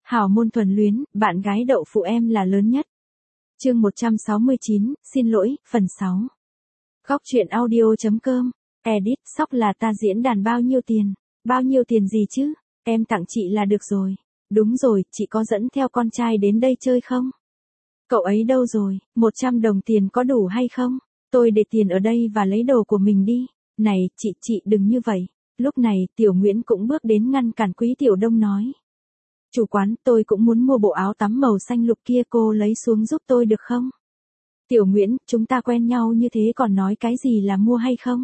Hào môn thuần luyến, bạn gái đậu phụ em là lớn nhất. Chương 169, xin lỗi, phần 6. Góc truyện audio.com. Edit, sóc là ta diễn đàn bao nhiêu tiền? Bao nhiêu tiền gì chứ? Em tặng chị là được rồi. Đúng rồi, chị có dẫn theo con trai đến đây chơi không? Cậu ấy đâu rồi? 100 đồng tiền có đủ hay không? Tôi để tiền ở đây và lấy đồ của mình đi. Này, chị đừng như vậy. Lúc này, Tiểu Nguyễn cũng bước đến ngăn cản Quý Tiểu Đông nói. Chủ quán, tôi cũng muốn mua bộ áo tắm màu xanh lục kia, cô lấy xuống giúp tôi được không? Tiểu Nguyễn, chúng ta quen nhau như thế còn nói cái gì là mua hay không?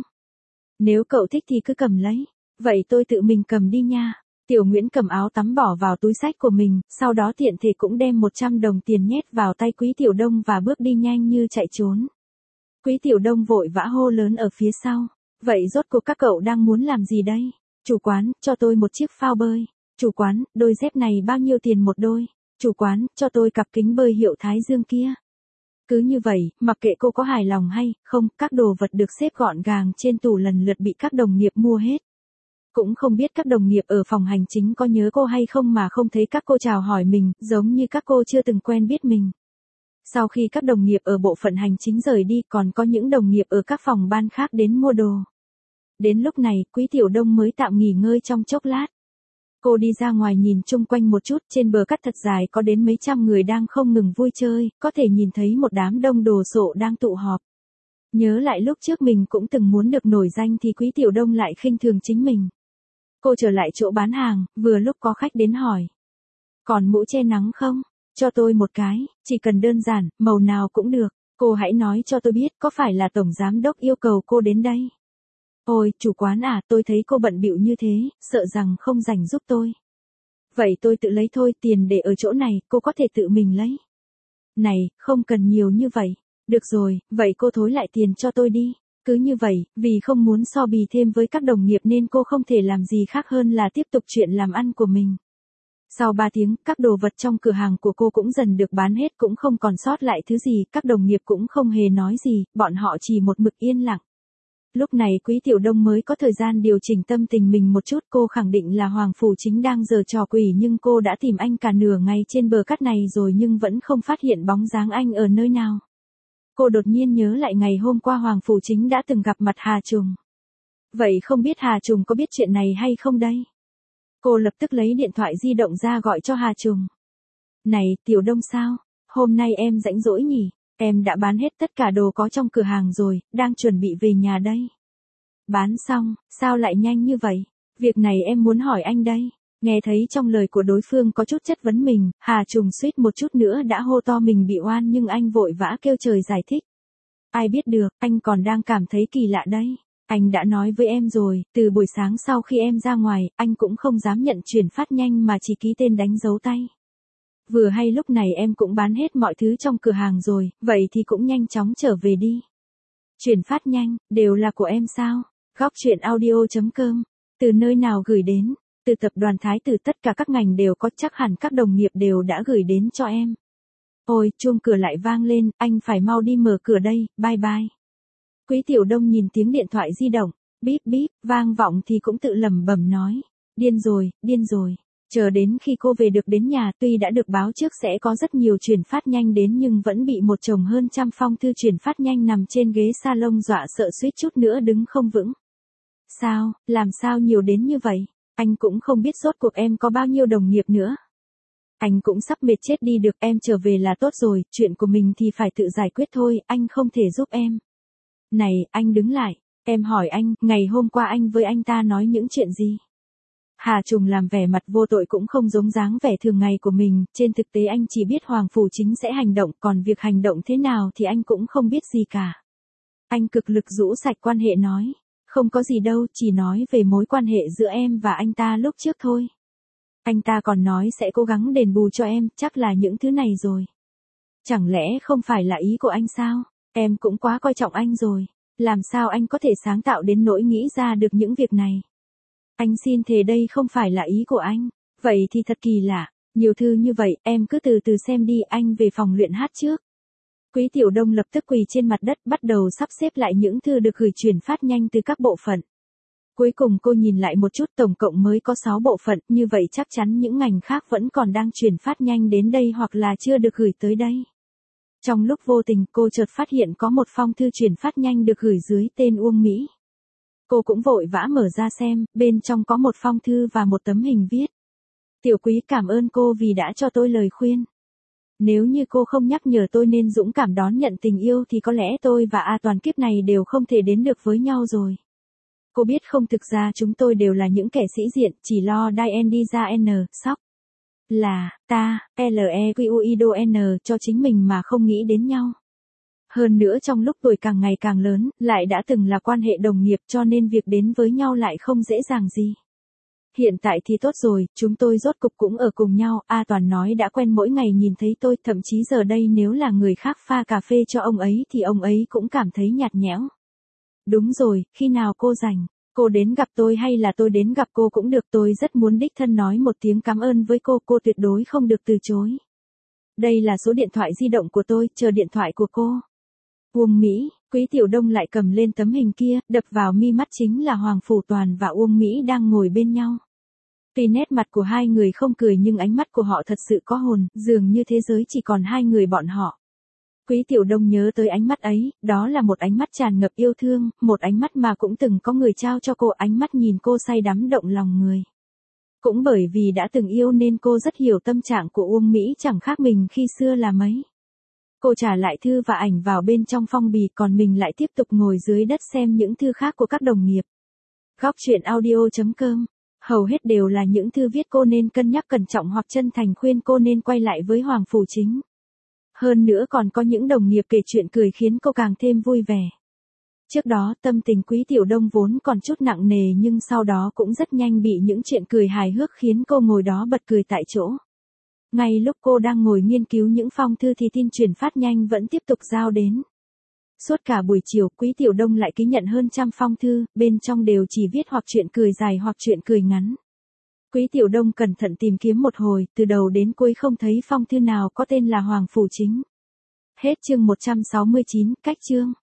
Nếu cậu thích thì cứ cầm lấy. Vậy tôi tự mình cầm đi nha. Tiểu Nguyễn cầm áo tắm bỏ vào túi xách của mình, sau đó tiện thể cũng đem 100 đồng tiền nhét vào tay Quý Tiểu Đông và bước đi nhanh như chạy trốn. Quý Tiểu Đông vội vã hô lớn ở phía sau. Vậy rốt cuộc các cậu đang muốn làm gì đây? Chủ quán, cho tôi một chiếc phao bơi. Chủ quán, đôi dép này bao nhiêu tiền một đôi? Chủ quán, cho tôi cặp kính bơi hiệu Thái Dương kia. Cứ như vậy, mặc kệ cô có hài lòng hay không, các đồ vật được xếp gọn gàng trên tủ lần lượt bị các đồng nghiệp mua hết. Cũng không biết các đồng nghiệp ở phòng hành chính có nhớ cô hay không mà không thấy các cô chào hỏi mình, giống như các cô chưa từng quen biết mình. Sau khi các đồng nghiệp ở bộ phận hành chính rời đi, còn có những đồng nghiệp ở các phòng ban khác đến mua đồ. Đến lúc này, Quý Tiểu Đông mới tạm nghỉ ngơi trong chốc lát. Cô đi ra ngoài nhìn chung quanh một chút, trên bờ cát thật dài có đến mấy trăm người đang không ngừng vui chơi, có thể nhìn thấy một đám đông đồ sộ đang tụ họp. Nhớ lại lúc trước mình cũng từng muốn được nổi danh thì Quý Tiểu Đông lại khinh thường chính mình. Cô trở lại chỗ bán hàng, vừa lúc có khách đến hỏi. Còn mũ che nắng không? Cho tôi một cái, chỉ cần đơn giản, màu nào cũng được. Cô hãy nói cho tôi biết có phải là tổng giám đốc yêu cầu cô đến đây. Ôi, chủ quán à, tôi thấy cô bận bịu như thế, sợ rằng không rảnh giúp tôi. Vậy tôi tự lấy thôi, tiền để ở chỗ này, cô có thể tự mình lấy. Này, không cần nhiều như vậy. Được rồi, vậy cô thối lại tiền cho tôi đi. Cứ như vậy, vì không muốn so bì thêm với các đồng nghiệp nên cô không thể làm gì khác hơn là tiếp tục chuyện làm ăn của mình. Sau 3 tiếng, các đồ vật trong cửa hàng của cô cũng dần được bán hết, cũng không còn sót lại thứ gì, các đồng nghiệp cũng không hề nói gì, bọn họ chỉ một mực yên lặng. Lúc này Quý Tiểu Đông mới có thời gian điều chỉnh tâm tình mình một chút, cô khẳng định là Hoàng Phủ Chính đang giở trò quỷ nhưng cô đã tìm anh cả nửa ngày trên bờ cát này rồi nhưng vẫn không phát hiện bóng dáng anh ở nơi nào. Cô đột nhiên nhớ lại ngày hôm qua Hoàng Phủ Chính đã từng gặp mặt Hà Trùng. Vậy không biết Hà Trùng có biết chuyện này hay không đây? Cô lập tức lấy điện thoại di động ra gọi cho Hà Trùng. Này, Tiểu Đông sao? Hôm nay em rảnh rỗi nhỉ? Em đã bán hết tất cả đồ có trong cửa hàng rồi, đang chuẩn bị về nhà đây. Bán xong, sao lại nhanh như vậy? Việc này em muốn hỏi anh đây. Nghe thấy trong lời của đối phương có chút chất vấn mình, Hà Trùng suýt một chút nữa đã hô to mình bị oan nhưng anh vội vã kêu trời giải thích. Ai biết được, anh còn đang cảm thấy kỳ lạ đây. Anh đã nói với em rồi, từ buổi sáng sau khi em ra ngoài, anh cũng không dám nhận chuyển phát nhanh mà chỉ ký tên đánh dấu tay. Vừa hay lúc này em cũng bán hết mọi thứ trong cửa hàng rồi, vậy thì cũng nhanh chóng trở về đi. Chuyển phát nhanh, đều là của em sao? Góc truyện audio.com. Từ nơi nào gửi đến? Từ tập đoàn Thái Tử, tất cả các ngành đều có, chắc hẳn các đồng nghiệp đều đã gửi đến cho em. Ôi, chuông cửa lại vang lên, anh phải mau đi mở cửa đây, bye bye. Quý Tiểu Đông nhìn tiếng điện thoại di động, bíp bíp, vang vọng thì cũng tự lẩm bẩm nói. Điên rồi, điên rồi. Chờ đến khi cô về được đến nhà, tuy đã được báo trước sẽ có rất nhiều chuyển phát nhanh đến nhưng vẫn bị một chồng hơn trăm phong thư chuyển phát nhanh nằm trên ghế salon dọa sợ suýt chút nữa đứng không vững. Sao, làm sao nhiều đến như vậy? Anh cũng không biết rốt cuộc em có bao nhiêu đồng nghiệp nữa. Anh cũng sắp mệt chết đi được, em trở về là tốt rồi, chuyện của mình thì phải tự giải quyết thôi, anh không thể giúp em. Này, anh đứng lại, em hỏi anh, ngày hôm qua anh với anh ta nói những chuyện gì? Hà Trùng làm vẻ mặt vô tội cũng không giống dáng vẻ thường ngày của mình, trên thực tế anh chỉ biết Hoàng Phủ Chính sẽ hành động, còn việc hành động thế nào thì anh cũng không biết gì cả. Anh cực lực rũ sạch quan hệ nói, không có gì đâu, chỉ nói về mối quan hệ giữa em và anh ta lúc trước thôi. Anh ta còn nói sẽ cố gắng đền bù cho em, chắc là những thứ này rồi. Chẳng lẽ không phải là ý của anh sao? Em cũng quá coi trọng anh rồi, làm sao anh có thể sáng tạo đến nỗi nghĩ ra được những việc này? Anh xin thề đây không phải là ý của anh, vậy thì thật kỳ lạ, nhiều thư như vậy, em cứ từ từ xem đi, anh về phòng luyện hát trước. Quý Tiểu Đông lập tức quỳ trên mặt đất bắt đầu sắp xếp lại những thư được gửi chuyển phát nhanh từ các bộ phận. Cuối cùng cô nhìn lại một chút, tổng cộng mới có 6 bộ phận, như vậy chắc chắn những ngành khác vẫn còn đang chuyển phát nhanh đến đây hoặc là chưa được gửi tới đây. Trong lúc vô tình cô chợt phát hiện có một phong thư chuyển phát nhanh được gửi dưới tên Uông Mỹ. Cô cũng vội vã mở ra xem, bên trong có một phong thư và một tấm hình viết. Tiểu Quý cảm ơn cô vì đã cho tôi lời khuyên. Nếu như cô không nhắc nhở tôi nên dũng cảm đón nhận tình yêu thì có lẽ tôi và A Toàn kiếp này đều không thể đến được với nhau rồi. Cô biết không, thực ra chúng tôi đều là những kẻ sĩ diện, chỉ lo Diane đi ra N, sóc. Là, ta, LEQUIDO N cho chính mình mà không nghĩ đến nhau. Hơn nữa trong lúc tuổi càng ngày càng lớn, lại đã từng là quan hệ đồng nghiệp cho nên việc đến với nhau lại không dễ dàng gì. Hiện tại thì tốt rồi, chúng tôi rốt cục cũng ở cùng nhau, A Toàn nói đã quen mỗi ngày nhìn thấy tôi, thậm chí giờ đây nếu là người khác pha cà phê cho ông ấy thì ông ấy cũng cảm thấy nhạt nhẽo. Đúng rồi, khi nào cô rảnh, cô đến gặp tôi hay là tôi đến gặp cô cũng được, tôi rất muốn đích thân nói một tiếng cảm ơn với cô tuyệt đối không được từ chối. Đây là số điện thoại di động của tôi, chờ điện thoại của cô. Uông Mỹ, Quý Tiểu Đông lại cầm lên tấm hình kia, đập vào mi mắt chính là Hoàng Phủ Toàn và Uông Mỹ đang ngồi bên nhau. Tuy nét mặt của hai người không cười nhưng ánh mắt của họ thật sự có hồn, dường như thế giới chỉ còn hai người bọn họ. Quý Tiểu Đông nhớ tới ánh mắt ấy, đó là một ánh mắt tràn ngập yêu thương, một ánh mắt mà cũng từng có người trao cho cô, ánh mắt nhìn cô say đắm động lòng người. Cũng bởi vì đã từng yêu nên cô rất hiểu tâm trạng của Uông Mỹ chẳng khác mình khi xưa là mấy. Cô trả lại thư và ảnh vào bên trong phong bì, còn mình lại tiếp tục ngồi dưới đất xem những thư khác của các đồng nghiệp. Góc truyện audio.com. Hầu hết đều là những thư viết cô nên cân nhắc cẩn trọng hoặc chân thành khuyên cô nên quay lại với Hoàng Phủ Chính. Hơn nữa còn có những đồng nghiệp kể chuyện cười khiến cô càng thêm vui vẻ. Trước đó tâm tình Quý Tiểu Đông vốn còn chút nặng nề nhưng sau đó cũng rất nhanh bị những chuyện cười hài hước khiến cô ngồi đó bật cười tại chỗ. Ngay lúc cô đang ngồi nghiên cứu những phong thư thì tin chuyển phát nhanh vẫn tiếp tục giao đến. Suốt cả buổi chiều, Quý Tiểu Đông lại ký nhận hơn 100 phong thư, bên trong đều chỉ viết hoặc chuyện cười dài hoặc chuyện cười ngắn. Quý Tiểu Đông cẩn thận tìm kiếm một hồi, từ đầu đến cuối không thấy phong thư nào có tên là Hoàng Phủ Chính. Hết chương 169, cách chương.